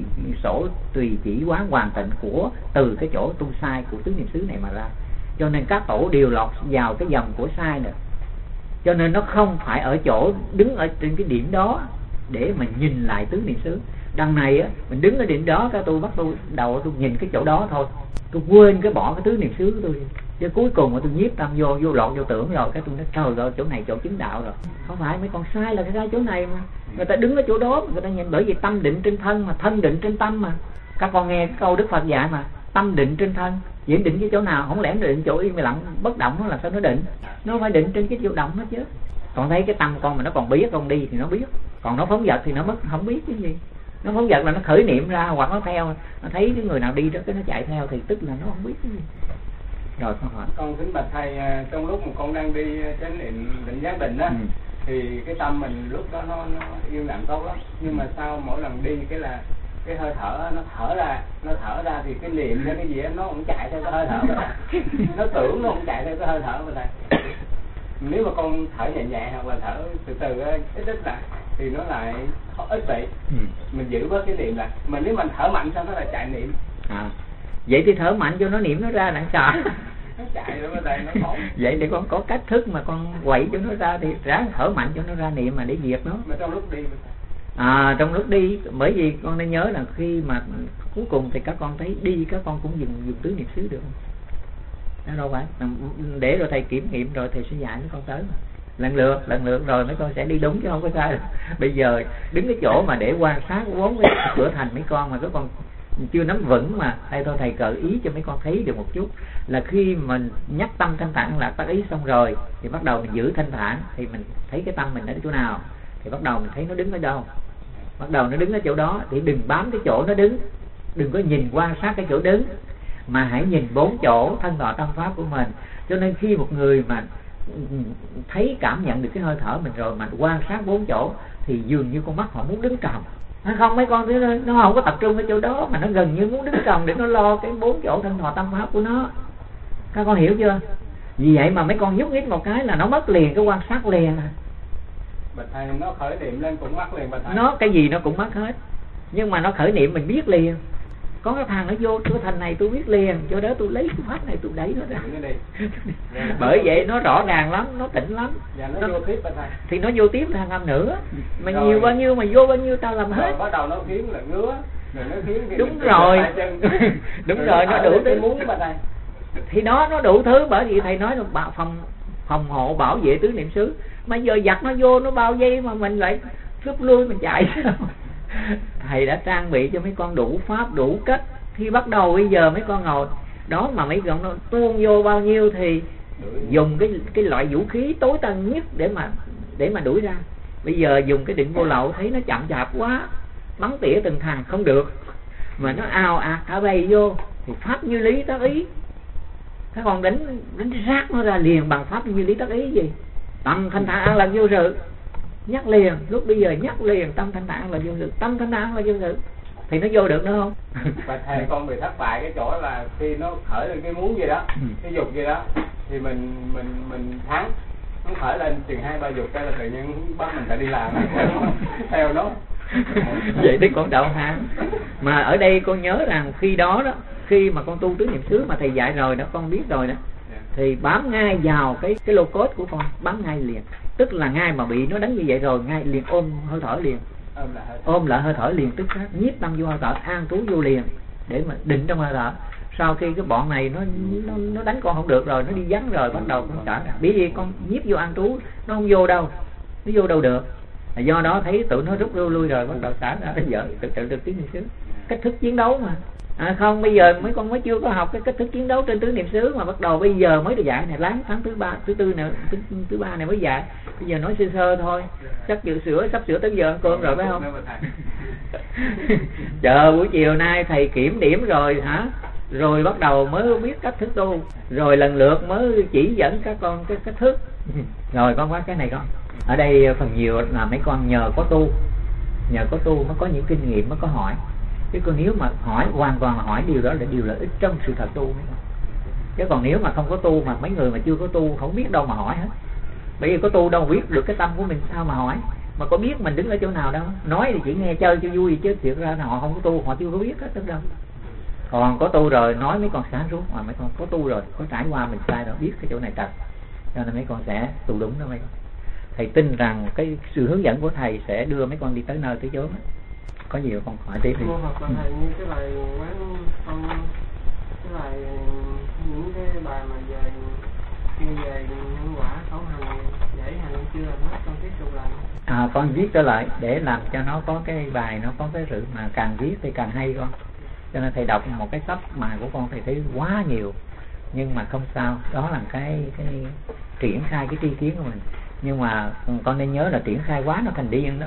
tùy chỉ quán hoàn tịnh của từ cái chỗ tu sai của tứ niệm xứ này mà ra. Cho nên các tổ đều lọt vào cái dòng của sai nữa. Cho nên nó không phải ở chỗ đứng ở trên cái điểm đó để mình nhìn lại tứ niệm xứ. Đằng này á, mình đứng ở điểm đó, cái tôi bắt tôi đầu tôi nhìn cái chỗ đó thôi, tôi quên cái bỏ cái tứ niệm xứ của tôi. Chứ cuối cùng mà tôi nhiếp tâm vô lộn vô tưởng rồi, cái tôi nói trời ơi chỗ này chỗ chứng đạo rồi. Không phải, mấy con sai là cái sai chỗ này mà. Người ta đứng ở chỗ đó người ta nhìn, bởi vì tâm định trên thân mà, thân định trên tâm mà. Các con nghe cái câu Đức Phật dạy mà, tâm định trên thân. Vậy định cái chỗ nào? Không lẽ định chỗ im lặng bất động nó là sao nó định? Nó phải định trên cái chỗ động đó chứ. Còn thấy cái tâm con mà nó còn biết con đi thì nó biết, còn nó phóng dật thì nó không biết cái gì. Nó phóng dật là nó khởi niệm ra hoặc nó theo, nó thấy cái người nào đi đó cái nó chạy theo thì tức là nó không biết cái gì. Rồi con hỏi. Con kính bạch thầy, trong lúc mà con đang đi chánh niệm định giác định á, thì cái tâm mình lúc đó nó yên lặng tốt lắm. Nhưng mà sau mỗi lần đi cái là cái hơi thở nó thở ra thì cái niệm hay cái gì đó, nó cũng chạy theo cái hơi thở mà nó tưởng nó cũng chạy theo cái hơi thở mà thầy. Nếu mà con thở nhẹ nhẹ hoặc là thở từ từ ít lại thì nó lại ít vậy. Mình giữ bớt cái niệm lại. Mà nếu mình thở mạnh sao nó lại chạy niệm. Vậy thì thở mạnh cho nó niệm nó ra đặng sợ. Nó chạy rồi mà thầy nó khổ. Vậy thì con có cách thức mà con quậy cho nó ra thì ráng thở mạnh cho nó ra niệm mà để diệt nó. Mà trong lúc đi trong lúc đi, bởi vì con nên nhớ là khi mà cuối cùng thì các con thấy đi các con cũng dùng tứ niệm xứ được không? Đó đâu phải. Để rồi thầy kiểm nghiệm rồi thầy sẽ dạy mấy con tới mà. Lần lượt rồi mấy con sẽ đi đúng chứ không có sai. Bây giờ đứng cái chỗ mà để quan sát 4 cái cửa thành mấy con mà các con chưa nắm vững mà đây thôi thầy gợi ý cho mấy con thấy được một chút là khi mình nhắc tâm thanh thản là tác ý xong rồi thì bắt đầu mình giữ thanh thản thì mình thấy cái tâm mình ở chỗ nào, thì bắt đầu mình thấy nó đứng ở đâu, bắt đầu nó đứng ở chỗ đó thì đừng bám cái chỗ nó đứng, đừng có nhìn quan sát cái chỗ đứng, mà hãy nhìn 4 chỗ thân thọ tâm pháp của mình. Cho nên khi một người mà thấy cảm nhận được cái hơi thở mình rồi mà quan sát 4 chỗ thì dường như con mắt họ muốn đứng trồng. Không, mấy con thứ nó không có tập trung ở chỗ đó mà nó gần như muốn đứng trồng để nó lo cái 4 chỗ thân thọ tâm pháp của nó. Các con hiểu chưa? Vì vậy mà mấy con nhúc nhích một cái là nó mất liền cái quan sát liền. Bạch thầy, nó khởi niệm lên cũng mất liền bạch thầy. Nó cái gì nó cũng mất hết, nhưng mà nó khởi niệm mình biết liền. Có cái thằng nó vô cái thành này tôi biết liền, cho đó tôi lấy cái pháp này tôi đẩy nó ra. Bởi vậy nó rõ ràng lắm, nó tỉnh lắm. Nó vô tiếp bạch thầy. Thì nó vô tiếp thằng âm nữa. Mà rồi, nhiều bao nhiêu mà vô bao nhiêu tao làm hết. Bắt đầu nó khiến là ngứa. Đúng rồi. Đúng rồi, nó đủ thứ muốn bạch thầy. Thì nó đủ thứ, bởi vì thầy nói là phòng hộ bảo vệ tứ niệm xứ. Mà giờ giặt nó vô nó bao giây mà mình lại rút lui mình chạy sao? Thầy đã trang bị cho mấy con đủ pháp đủ cách. Khi bắt đầu bây giờ mấy con ngồi đó mà mấy con nó tuôn vô bao nhiêu thì dùng cái loại vũ khí tối tân nhất để mà đuổi ra. Bây giờ dùng cái định vô lậu thấy nó chậm chạp quá, bắn tỉa từng thằng không được, mà nó ào ạt cả bầy vô thì pháp như lý tác ý. Các con đánh rác nó ra liền bằng pháp như lý tác ý gì? Tâm thanh thản an lạc vô sự, nhắc liền, lúc bây giờ nhắc liền tâm thanh thản là vô sự, tâm thanh thản là vô sự thì nó vô được nữa không? Và thầy con bị thất bại cái chỗ là khi nó khởi lên cái muốn gì đó, cái dục gì đó thì mình thắng, nó khởi lên chừng 2-3 dục cái là tự nhiên bắt mình phải đi làm theo nó. Vậy thì con đạo hạng. Mà ở đây con nhớ rằng khi đó khi mà con tu tứ niệm xứ mà thầy dạy rồi đó, con biết rồi đó, thì bám ngay vào cái lô cốt của con, bám ngay liền. Tức là ngay mà bị nó đánh như vậy rồi, ngay liền ôm hơi thở liền, ôm lại hơi thở liền, tức khắc nhiếp tâm vô hơi thở, an trú vô liền để mà định trong hơi thở. Sau khi cái bọn này nó đánh con không được rồi, nó đi vắng rồi, bắt đầu con trở. Bởi vì con nhiếp vô an trú, nó không vô đâu, nó vô đâu được. Do đó thấy tụi nó rút lui rồi, bắt đầu xả ra tới giờ tự được tứ niệm xứ. Cách thức chiến đấu mà. Không, bây giờ mấy con mới chưa có học cái cách thức chiến đấu trên tứ niệm xứ mà bắt đầu bây giờ mới được dạy này, láng tháng thứ 4 này, thứ 3 này mới dạy. Bây giờ nói sơ sơ thôi, sắp sửa tới giờ ăn cơm rồi phải không? Chờ buổi chiều nay thầy kiểm điểm rồi hả? Rồi bắt đầu mới biết cách thức tu, rồi lần lượt mới chỉ dẫn các con cái cách thức. Rồi con qua cái này con. Ở đây phần nhiều là mấy con nhờ có tu mới có những kinh nghiệm, mới có hỏi. Chứ còn nếu mà hỏi hoàn toàn là hỏi điều đó là điều lợi ích trong sự thật tu. Chứ còn nếu mà không có tu, mà mấy người mà chưa có tu không biết đâu mà hỏi hết. Bởi vì có tu đâu biết được cái tâm của mình, sao mà hỏi. Mà có biết mình đứng ở chỗ nào đâu. Nói thì chỉ nghe chơi cho vui, chứ thiệt ra là họ không có tu, họ chưa có biết hết đâu. Còn có tu rồi nói mấy con sáng suốt, mà mấy con có tu rồi, có trải qua mình sai rồi, biết cái chỗ này trật, cho nên mấy con sẽ tu đúng đó mấy con. Thầy tin rằng cái sự hướng dẫn của thầy sẽ đưa mấy con đi tới nơi tới chốn. Có gì con hỏi tiếp đi. Hoặc là thầy như cái bài quán con, cái bài những cái bài mà về nhân quả khẩu hành giải hành chưa làm hết, con tiếp tục làm. Con viết trở lại để làm cho nó có cái bài, nó có cái sự mà càng viết thì càng hay con. Cho nên thầy đọc một cái sách mà của con thầy thấy quá nhiều, nhưng mà không sao, đó là cái triển khai cái tri kiến của mình. Nhưng mà con nên nhớ là triển khai quá nó thành điên đó.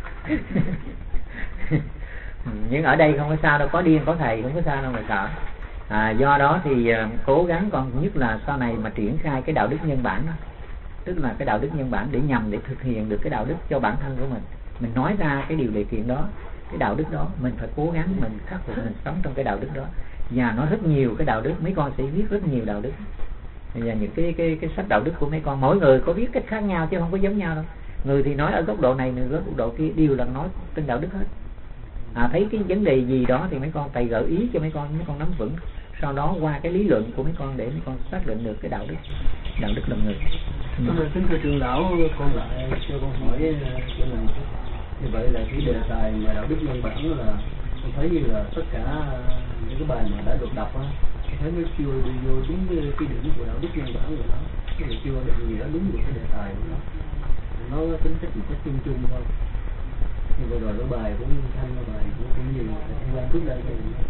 Nhưng ở đây không có sao đâu, có điên có thầy, không có sao đâu mà sợ. Do đó thì cố gắng con, nhất là sau này mà triển khai cái đạo đức nhân bản đó, tức là cái đạo đức nhân bản để nhằm để thực hiện được cái đạo đức cho bản thân của mình. Mình nói ra cái điều điều kiện đó, cái đạo đức đó mình phải cố gắng mình khắc phục, mình sống trong cái đạo đức đó. Và nó rất nhiều cái đạo đức, mấy con sẽ viết rất nhiều đạo đức. Và những cái sách đạo đức của mấy con, mỗi người có viết cách khác nhau chứ không có giống nhau đâu. Người thì nói ở góc độ này, người ở góc độ kia, đều là nói trên đạo đức hết. Thấy cái vấn đề gì đó thì mấy con thầy gợi ý cho mấy con nắm vững. Sau đó qua cái lý luận của mấy con để mấy con xác định được cái đạo đức làm người. Kính thưa trường lão, con lại cho con hỏi chỗ này. Như vậy là cái đề tài mà đạo đức nhân bản là con thấy như là tất cả những cái bài mà đã được đọc á, con thấy nó chưa đi vô đúng cái điểm của đạo đức nhân bản của nó, chứ là chưa được gì đó đúng được cái đề tài của nó tính chất một cách chung chung thôi. Như vừa rồi cái bài cũng thanh, cái bài cũng nhiều liên quan trước đây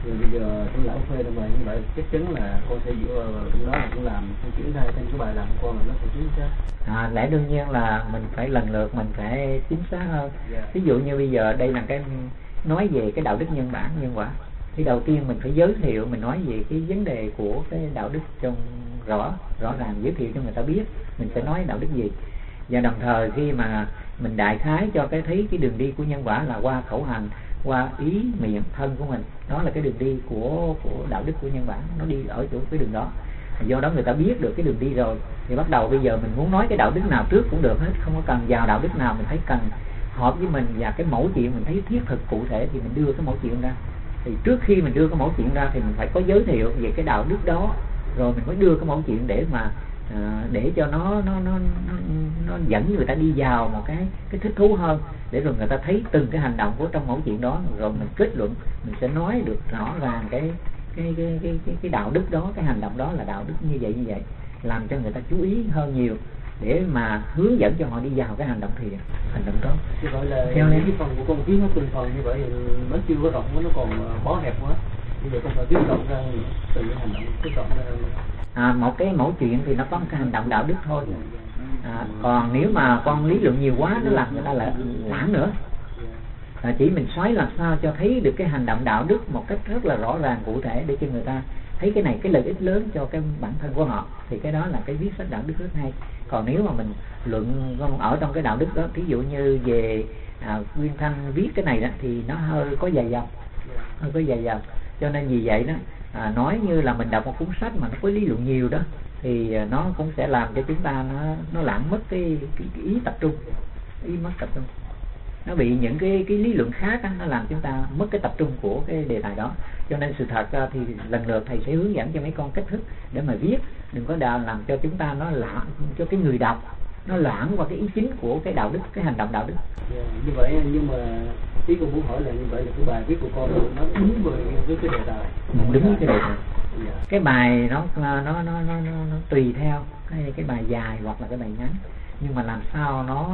Rồi bây giờ trong lão phê trong bài như vậy chắc chắn là con sẽ dựa vào trong đó là cũng làm triển khai trên cái bài làm con là nó sẽ chính xác. Lẽ đương nhiên là mình phải lần lượt mình phải chính xác hơn. Ví dụ như bây giờ đây là cái nói về cái đạo đức nhân bản nhân quả, thì đầu tiên mình phải giới thiệu, mình nói về cái vấn đề của cái đạo đức trong rõ ràng, giới thiệu cho người ta biết mình sẽ nói đạo đức gì. Và đồng thời khi mà mình đại khái cho cái thấy cái đường đi của nhân quả là qua khẩu hành, qua ý miệng thân của mình, đó là cái đường đi của đạo đức của nhân bản, nó đi ở chỗ cái đường đó. Do đó người ta biết được cái đường đi rồi thì bắt đầu bây giờ mình muốn nói cái đạo đức nào trước cũng được hết, không có cần vào đạo đức nào mình thấy cần hợp với mình và cái mẫu chuyện mình thấy thiết thực cụ thể thì mình đưa cái mẫu chuyện ra. Thì trước khi mình đưa cái mẫu chuyện ra thì mình phải có giới thiệu về cái đạo đức đó, rồi mình mới đưa cái mẫu chuyện để mà để cho nó dẫn người ta đi vào một cái thích thú hơn, để rồi người ta thấy từng cái hành động của trong mẫu chuyện đó, rồi mình kết luận, mình sẽ nói được rõ ràng cái đạo đức đó, cái hành động đó là đạo đức như vậy, làm cho người ta chú ý hơn nhiều để mà hướng dẫn cho họ đi vào cái hành động đó. Như vậy là cái phần của con viết nó từng phần như vậy thì nó chưa có rộng, nó còn bó hẹp quá. Bây giờ con phải viết rộng ra từ cái hành động, viết rộng ra. Một cái mẫu chuyện thì nó có một cái hành động đạo đức thôi. Còn nếu mà con lý luận nhiều quá nó làm người ta lại lãng nữa. Chỉ mình xoáy làm sao cho thấy được cái hành động đạo đức một cách rất là rõ ràng cụ thể để cho người ta thấy cái này cái lợi ích lớn cho cái bản thân của họ, thì cái đó là cái viết sách đạo đức rất hay. Còn nếu mà mình luận ở trong cái đạo đức đó, ví dụ như về Nguyên Thanh viết cái này đó thì nó hơi có dài dòng, cho nên vì vậy đó nói như là mình đọc một cuốn sách mà nó có lý luận nhiều đó thì nó cũng sẽ làm cho chúng ta nó lãng mất cái ý tập trung, nó bị những cái lý luận khác đó, nó làm chúng ta mất cái tập trung của cái đề tài đó. Cho nên sự thật thì lần lượt thầy sẽ hướng dẫn cho mấy con cách thức để mà viết, đừng có làm cho chúng ta nó lãng, cho cái người đọc nó lãng qua cái ý chính của cái đạo đức, cái hành động đạo đức. Như vậy, nhưng mà ý con muốn hỏi là như vậy là cái bài viết của con nó đúng với cái đề tài. Đúng với cái đề tài. Cái bài nó tùy theo cái bài dài hoặc là cái bài ngắn, nhưng mà làm sao nó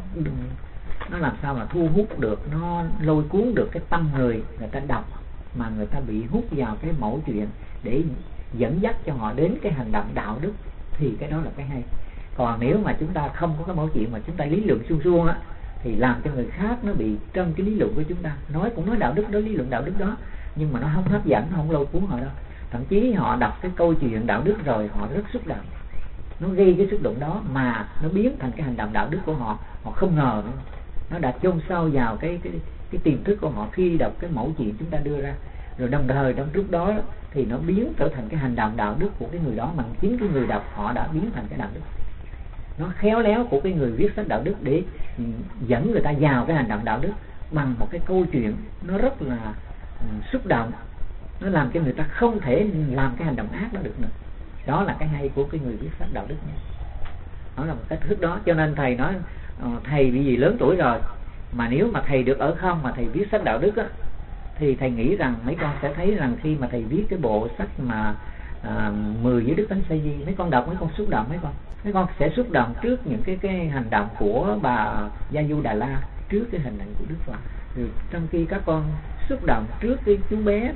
làm sao mà thu hút được, nó lôi cuốn được cái tâm người ta đọc, mà người ta bị hút vào cái mẫu chuyện để dẫn dắt cho họ đến cái hành động đạo đức, thì cái đó là cái hay. Còn nếu mà chúng ta không có cái mẫu chuyện mà chúng ta lý luận suông á, thì làm cho người khác nó bị trong cái lý luận của chúng ta, cũng nói đạo đức đó, lý luận đạo đức đó, nhưng mà nó không hấp dẫn, nó không lôi cuốn họ đâu. Thậm chí họ đọc cái câu chuyện đạo đức rồi họ rất xúc động, nó gây cái xúc động đó mà nó biến thành cái hành động đạo đức của họ, họ không ngờ nữa. Nó đã chôn sâu vào cái tiềm thức của họ khi đọc cái mẫu chuyện chúng ta đưa ra, rồi đồng thời trong lúc đó thì nó biến trở thành cái hành động đạo đức của cái người đó, mà chính cái người đọc họ đã biến thành cái đạo đức. Nó khéo léo của cái người viết sách đạo đức để dẫn người ta vào cái hành động đạo đức bằng một cái câu chuyện nó rất là xúc động, nó làm cho người ta không thể làm cái hành động ác đó được nữa. Đó là cái hay của cái người viết sách đạo đức nha. Đó là một cái thức đó. Cho nên thầy nói thầy vì lớn tuổi rồi, mà nếu mà thầy được ở không mà thầy viết sách đạo đức á, thì thầy nghĩ rằng mấy con sẽ thấy rằng khi mà thầy viết cái bộ sách mà 10 giới đức tánh sa di, mấy con đọc mấy con xúc động, mấy con sẽ xúc động trước những cái hành động của bà Gia Du Đà La, trước cái hành động của Đức Phật, rồi trong khi các con xúc động trước cái chú bé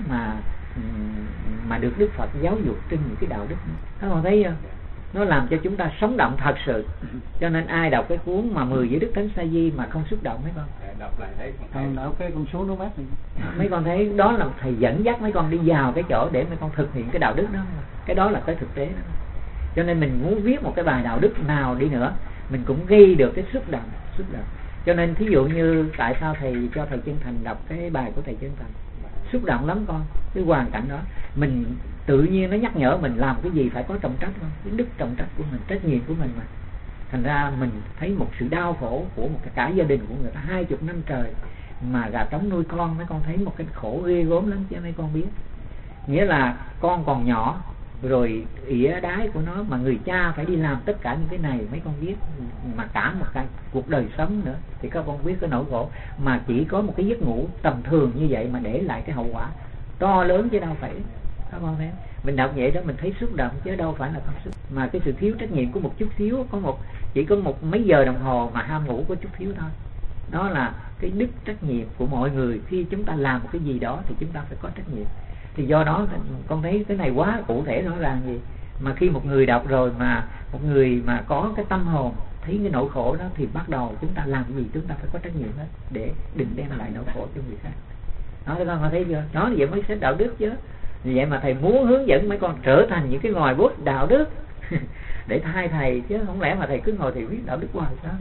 mà được Đức Phật giáo dục trên những cái đạo đức. Các con thấy không? Nó làm cho chúng ta sống động thật sự. Cho nên ai đọc cái cuốn mà 10 giới đức tánh sa di mà không xúc động mấy con? Đọc lại thấy đọc cái con số nó mát này. Mấy con thấy đó là thầy dẫn dắt mấy con đi vào cái chỗ để mấy con thực hiện cái đạo đức đó. Cái đó là cái thực tế đó. Cho nên mình muốn viết một cái bài đạo đức nào đi nữa, mình cũng gây được cái xúc động. Cho nên thí dụ như tại sao thầy cho thầy Chân Thành đọc cái bài của thầy Chân Thành, xúc động lắm con. Cái hoàn cảnh đó mình tự nhiên nó nhắc nhở mình làm cái gì phải có trọng trách không? Cái đức trọng trách của mình, trách nhiệm của mình mà. Thành ra mình thấy một sự đau khổ của một cả gia đình của người ta 20 năm trời mà gà trống nuôi con, mấy con thấy một cái khổ ghê gớm lắm chứ mấy con biết. Nghĩa là con còn nhỏ rồi ỉa đái của nó mà người cha phải đi làm tất cả những cái này, mấy con biết, mà cả một cái cuộc đời sống nữa thì các con biết cái nỗi khổ, mà chỉ có một cái giấc ngủ tầm thường như vậy mà để lại cái hậu quả to lớn chứ đâu phải. Các con thấy mình đọc vậy đó mình thấy xúc động chứ đâu phải là không xúc, mà cái sự thiếu trách nhiệm của một chút xíu, chỉ có một mấy giờ đồng hồ mà ham ngủ có chút xíu thôi. Đó là cái đức trách nhiệm của mọi người, khi chúng ta làm một cái gì đó thì chúng ta phải có trách nhiệm. Thì do đó con thấy cái này quá cụ thể rõ ràng gì. Mà khi một người đọc rồi, mà một người mà có cái tâm hồn thấy cái nỗi khổ đó, thì bắt đầu chúng ta làm gì chúng ta phải có trách nhiệm hết, để đừng đem lại nỗi khổ cho người khác. Đó, các con thấy chưa? Đó vậy mới sách đạo đức chứ. Vì vậy mà thầy muốn hướng dẫn mấy con trở thành những cái ngòi bút đạo đức để thay thầy, chứ không lẽ mà thầy cứ ngồi thầy viết đạo đức hoài sao?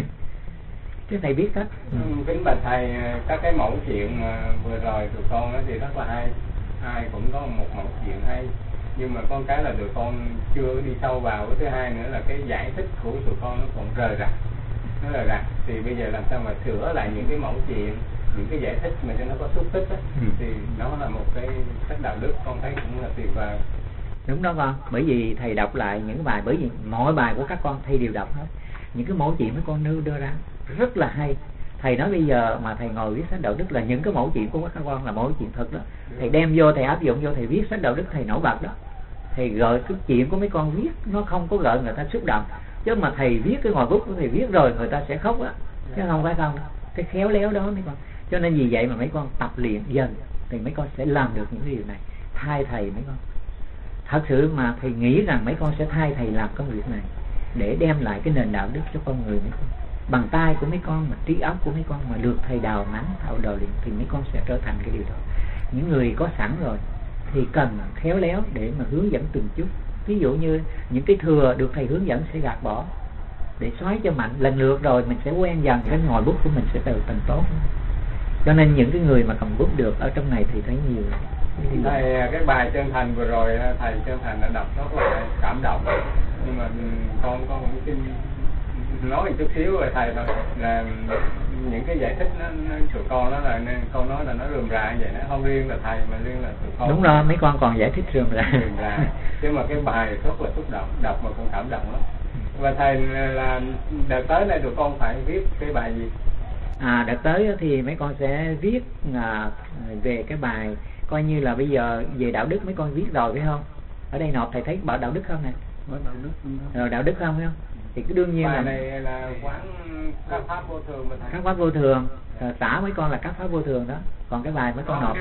Chứ thầy biết cách. Kính bạch thầy, các cái mẫu chuyện vừa rồi tụi con đó thì rất là hay, ai cũng có một mẫu chuyện hay, nhưng mà con cái là tụi con chưa đi sâu vào. Cái thứ hai nữa là cái giải thích của tụi con nó còn rời rạc, thì bây giờ làm sao mà sửa lại những cái mẫu chuyện, những cái giải thích mà cho nó có xúc tích á, thì nó là một cái sách đạo đức, con thấy cũng là tuyệt vời. Đúng đó con, bởi vì thầy đọc lại những bài, bởi vì mọi bài của các con thầy đều đọc hết. Những cái mẫu chuyện mấy con đưa ra rất là hay. Thầy nói bây giờ mà thầy ngồi viết sách đạo đức là những cái mẫu chuyện của các con là mẫu chuyện thật đó. Thầy đem vô, thầy áp dụng vô, thầy viết sách đạo đức, thầy nổi bật đó. Thầy gợi cái chuyện của mấy con viết, nó không có gợi người ta xúc động. Chứ mà thầy viết cái ngòi bút của thầy viết rồi người ta sẽ khóc á, chứ không phải không. Cái khéo léo đó mấy con. Cho nên vì vậy mà mấy con tập luyện dần thì mấy con sẽ làm được những cái điều này, thay thầy mấy con. Thật sự mà thầy nghĩ rằng mấy con sẽ thay thầy làm công việc này để đem lại cái nền đạo đức cho con người mấy con. Bằng tay của mấy con, mà trí óc của mấy con mà được thầy đào nắng, thảo đào luyện, thì mấy con sẽ trở thành cái điều đó. Những người có sẵn rồi thì cần khéo léo để mà hướng dẫn từng chút. Ví dụ như những cái thừa được thầy hướng dẫn sẽ gạt bỏ để xoáy cho mạnh, lần lượt rồi mình sẽ quen dần, cái ngòi bút của mình sẽ từ thành tốt. Cho nên những cái người mà cầm bút được ở trong này thì thấy nhiều. Thầy, cái bài chân thành vừa rồi thầy chân thành đã đọc rất là cảm động, nhưng mà con cũng xin nói một chút xíu về thầy thôi, là những cái giải thích nó tụi con đó là con nói là nó rườm rà vậy, nó không riêng là thầy mà riêng là tụi con. Đúng rồi, mấy con còn giải thích rườm rà. Chứ mà cái bài rất là xúc động, đọc mà con cảm động lắm. Và thầy là đợt tới này tụi con phải viết cái bài gì? Đợt tới thì mấy con sẽ viết về cái bài coi như là bây giờ về đạo đức mấy con viết rồi phải không? Ở đây nộp thầy thấy bảo đạo đức không nè? Rồi đạo đức không phải không? Thì cứ đương nhiên bài là này là quán các pháp vô thường mà thầy. Các pháp vô thường, xả mấy con là các pháp vô thường đó. Còn cái bài mấy con nộp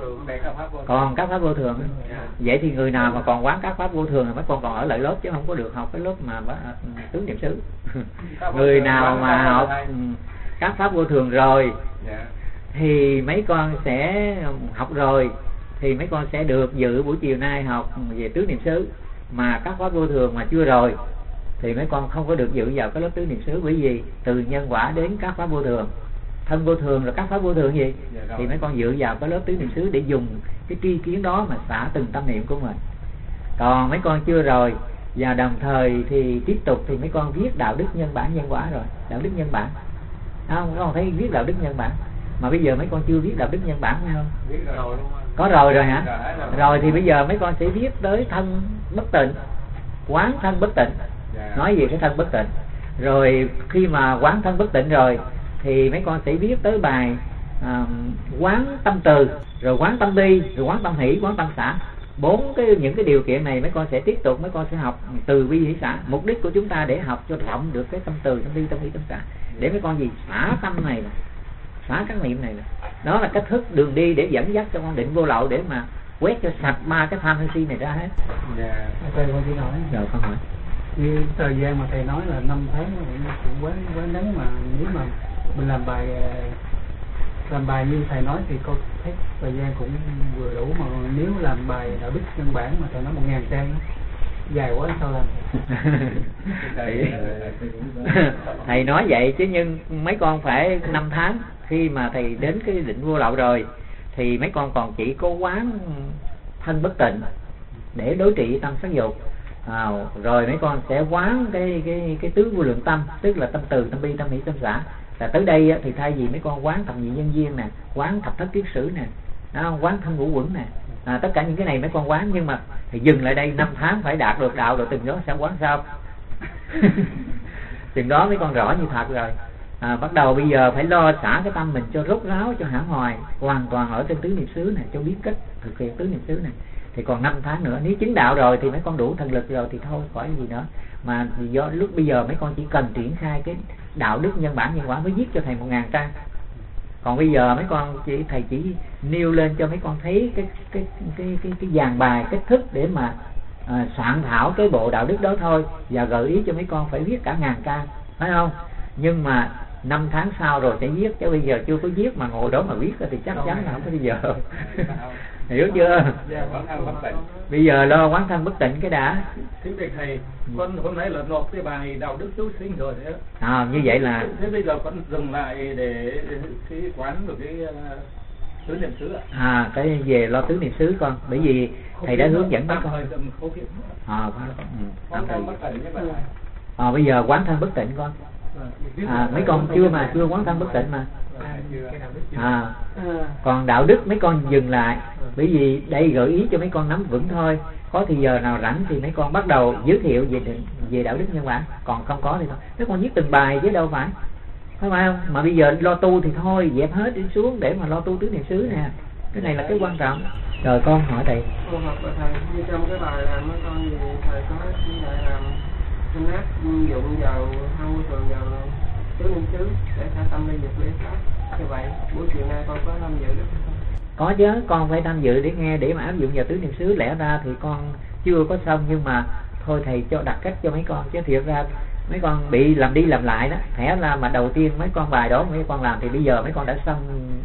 còn các pháp vô thường. Vậy thì người nào mà còn quán các pháp vô thường thì mấy con còn ở lại lớp, chứ không có được học cái lớp mà tứ niệm xứ. Người nào mà học các pháp vô thường rồi thì mấy con sẽ học rồi, thì mấy con sẽ được dự buổi chiều nay học về tứ niệm xứ. Mà các pháp vô thường mà chưa rồi thì mấy con không có được dự vào cái lớp tứ niệm xứ. Bởi vì từ nhân quả đến các pháp vô thường, thân vô thường rồi các pháp vô thường gì thì mấy con dự vào cái lớp tứ niệm xứ để dùng cái tri kiến đó mà xả từng tâm niệm của mình. Còn mấy con chưa rồi và đồng thời thì tiếp tục thì mấy con viết đạo đức nhân bản nhân quả rồi, đạo đức nhân bản không? Các con thấy viết đạo đức nhân bản mà bây giờ mấy con chưa viết đạo đức nhân bản phải không? Có rồi hả? Rồi thì bây giờ mấy con sẽ viết tới thân bất tịnh, quán thân bất tịnh, nói về cái thân bất tịnh. Rồi khi mà quán thân bất tịnh rồi thì mấy con sẽ viết tới bài quán tâm từ, rồi quán tâm bi, rồi quán tâm hỷ, quán tâm xả. Những cái điều kiện này mấy con sẽ tiếp tục, mấy con sẽ học từ bi hỷ xả. Mục đích của chúng ta để học cho rộng được cái tâm từ, tâm bi, tâm hỷ, tâm xả, để mấy con gì xả tâm này, xả các niệm này. Đó là cách thức đường đi để dẫn dắt cho con định vô lậu, để mà quét cho sạch ba cái tham sân si này ra hết. Thầy con chỉ hỏi rồi con hỏi như thời gian mà thầy nói là 5 tháng cũng quá ngắn, mà nếu mà mình làm bài như thầy nói thì con thấy thời gian cũng vừa đủ. Mà nếu làm bài đạo đức nhân bản mà thầy nói 1000 trang dài quá sao làm? Thầy nói vậy chứ nhưng mấy con phải 5 tháng. Khi mà thầy đến cái định vô lậu rồi thì mấy con còn chỉ có quán thân bất tịnh để đối trị tâm sắc dục. Rồi mấy con sẽ quán cái tứ vô lượng tâm, tức là tâm từ, tâm bi, tâm hỷ, tâm xả. Là tới đây thì thay vì mấy con quán thập nhị nhân duyên nè, quán thập thất kiết sử nè, quán thân ngũ uẩn nè, tất cả những cái này mấy con quán. Nhưng mà thì dừng lại đây 5 tháng phải đạt được đạo rồi từng đó sẽ quán sao. Chừng đó mấy con rõ như thật rồi. Bắt đầu bây giờ phải lo xả cái tâm mình cho rốt ráo, cho hãm hoài, hoàn toàn ở trên tứ niệm xứ này, cho biết cách thực hiện tứ niệm xứ này. Thì còn 5 tháng nữa, nếu chứng đạo rồi thì mấy con đủ thần lực rồi thì thôi, khỏi gì nữa. Mà do lúc bây giờ mấy con chỉ cần triển khai cái đạo đức nhân bản nhân quả mới viết cho thầy 1000 trang. Còn bây giờ mấy con thầy chỉ nêu lên cho mấy con thấy cái dàn bài cách thức để mà soạn thảo cái bộ đạo đức đó thôi, và gợi ý cho mấy con phải viết cả 1000 trang, phải không? Nhưng mà 5 tháng sau rồi sẽ viết, chứ bây giờ chưa có viết mà ngồi đó mà viết thì chắc chắn là không có bây giờ. Hiểu chưa? Bây giờ lo quán thân bất tịnh cái đã. Thưa thầy, con hôm nay là nộp cái bài đạo đức chúng sinh rồi đấy. Như vậy là thế bây giờ con dừng lại để cái quán được cái tứ niệm xứ ạ. Cái về lo tứ niệm xứ con, bởi vì thầy đã hướng dẫn mấy con. Bây giờ quán thân bất tịnh con. Mấy con chưa quán thân bất tịnh mà. Còn đạo đức mấy con dừng lại, bởi vì đây gợi ý cho mấy con nắm vững thôi. Có thì giờ nào rảnh thì mấy con bắt đầu giới thiệu về đạo đức nhân quả, còn không có thì thôi. Mấy con viết từng bài chứ đâu phải không? Mà bây giờ lo tu thì thôi, dẹp hết đi xuống để mà lo tu tứ niệm xứ nè. Cái này là cái quan trọng. Rồi con hỏi thầy. Con học của thầy, như trong cái bài làm mấy con gì thầy có chỉ dạy làm sinh ác dụng vào hao thường vào tứ niệm xứ để khai tâm đi dục lý pháp. Như vậy buổi chiều nay con có tham dự được không? Có chứ, con phải tham dự để nghe, để mà áp dụng vào tứ niệm xứ. Lẽ ra thì con chưa có xong, nhưng mà thôi thầy cho đặt cách cho mấy con, chứ thiệt ra mấy con bị làm đi làm lại đó. Thế là mà đầu tiên mấy con bài đó mấy con làm thì bây giờ mấy con đã xong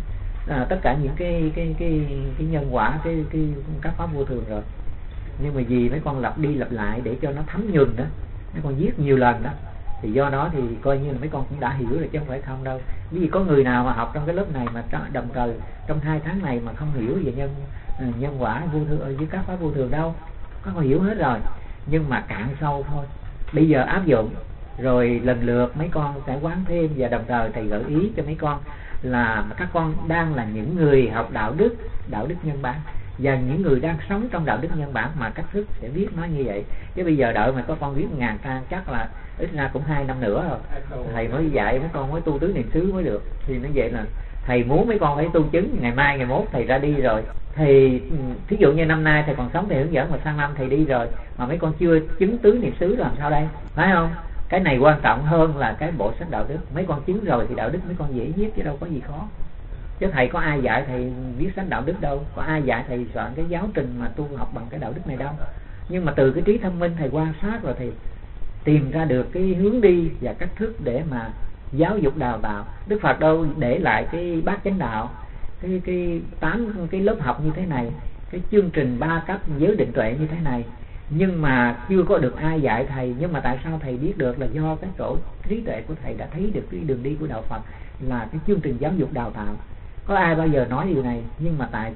tất cả những cái nhân quả, các pháp vô thường rồi. Nhưng mà vì mấy con lặp đi lặp lại để cho nó thấm nhuần đó, mấy con viết nhiều lần đó, thì do đó thì coi như là mấy con cũng đã hiểu rồi chứ không phải không đâu. Vì có người nào mà học trong cái lớp này mà đồng thời trong 2 tháng này mà không hiểu về nhân quả vô thường với các pháp vô thường đâu, các con hiểu hết rồi, nhưng mà cạn sâu thôi. Bây giờ áp dụng rồi lần lượt mấy con sẽ quán thêm, và đồng thời thầy gợi ý cho mấy con là các con đang là những người học đạo đức nhân bản, và những người đang sống trong đạo đức nhân bản mà cách thức sẽ viết nó như vậy. Chứ bây giờ đợi mà có con viết 1000 trang chắc là ít ra cũng 2 năm nữa rồi thầy mới dạy mấy con mới tu tứ niệm xứ mới được. Thì nó vậy là thầy muốn mấy con phải tu chứng, ngày mai ngày mốt thầy ra đi rồi, thì thí dụ như năm nay thầy còn sống thì hướng dẫn, mà sang năm thầy đi rồi mà mấy con chưa chứng tứ niệm xứ làm sao đây, phải không? Cái này quan trọng hơn là cái bộ sách đạo đức. Mấy con chứng rồi thì đạo đức mấy con dễ viết chứ đâu có gì khó. Chứ thầy có ai dạy thầy viết sách đạo đức đâu, có ai dạy thầy soạn cái giáo trình mà tu học bằng cái đạo đức này đâu. Nhưng mà từ cái trí thông minh thầy quan sát rồi thì tìm ra được cái hướng đi và cách thức để mà giáo dục đào tạo. Đức Phật đâu để lại cái bát chánh đạo, cái 8 cái lớp học như thế này, cái chương trình 3 cấp giới định tuệ như thế này, nhưng mà chưa có được ai dạy thầy. Nhưng mà tại sao thầy biết được? Là do cái chỗ trí tuệ của thầy đã thấy được cái đường đi của đạo Phật là cái chương trình giáo dục đào tạo. Có ai bao giờ nói điều này, nhưng mà tại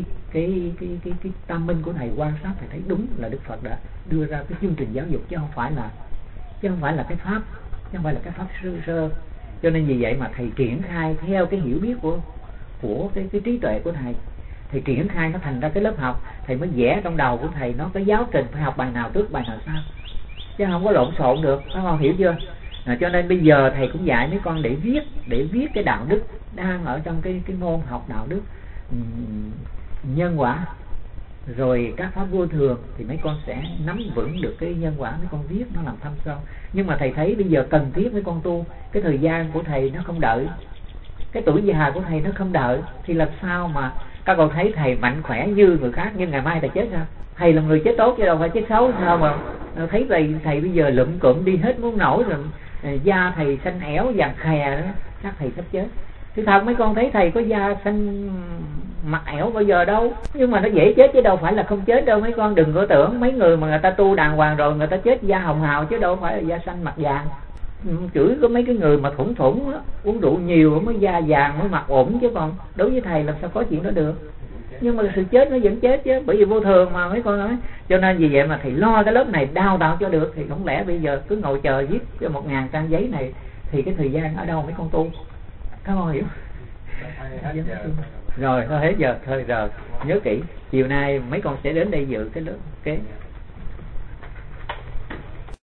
cái tâm minh của thầy quan sát thầy thấy đúng là Đức Phật đã đưa ra cái chương trình giáo dục, chứ không phải là cái pháp, chứ không phải là cái pháp sơ. Cho nên vì vậy mà thầy triển khai theo cái hiểu biết của cái trí tuệ của thầy triển khai nó thành ra cái lớp học. Thầy mới vẽ trong đầu của thầy nó cái giáo trình phải học bài nào trước bài nào sau, chứ không có lộn xộn được, các con hiểu chưa? Cho nên bây giờ thầy cũng dạy mấy con để viết cái đạo đức đang ở trong cái môn học đạo đức nhân quả, rồi các pháp vô thường, thì mấy con sẽ nắm vững được cái nhân quả, mấy con viết nó làm thâm sâu. Nhưng mà thầy thấy bây giờ cần thiết mấy con tu, cái thời gian của thầy nó không đợi, cái tuổi già của thầy nó không đợi, thì làm sao mà các con thấy thầy mạnh khỏe như người khác, nhưng ngày mai thầy chết sao? Thầy là người chết tốt chứ đâu phải chết xấu sao mà thấy thầy bây giờ lụm cụm đi hết muốn nổi rồi, da thầy xanh éo vàng khè đó, chắc thầy sắp chết. Thì thật mấy con thấy thầy có da xanh mặt ẻo bao giờ đâu, nhưng mà nó dễ chết chứ đâu phải là không chết đâu. Mấy con đừng có tưởng mấy người mà người ta tu đàng hoàng rồi người ta chết da hồng hào, chứ đâu phải là da xanh mặt vàng. Chửi có mấy cái người mà thủng đó, uống rượu nhiều mới da vàng mới mặt ổn, chứ còn đối với thầy làm sao có chuyện đó được. Nhưng mà sự chết nó vẫn chết chứ, bởi vì vô thường mà mấy con nói. Cho nên vì vậy mà thầy lo cái lớp này đào tạo cho được, thì không lẽ bây giờ cứ ngồi chờ viết cho 1000 trang giấy này thì cái thời gian ở đâu mấy con tu, các con hiểu? Rồi thôi hết giờ thôi, rồi nhớ kỹ chiều nay mấy con sẽ đến đây dự cái lớp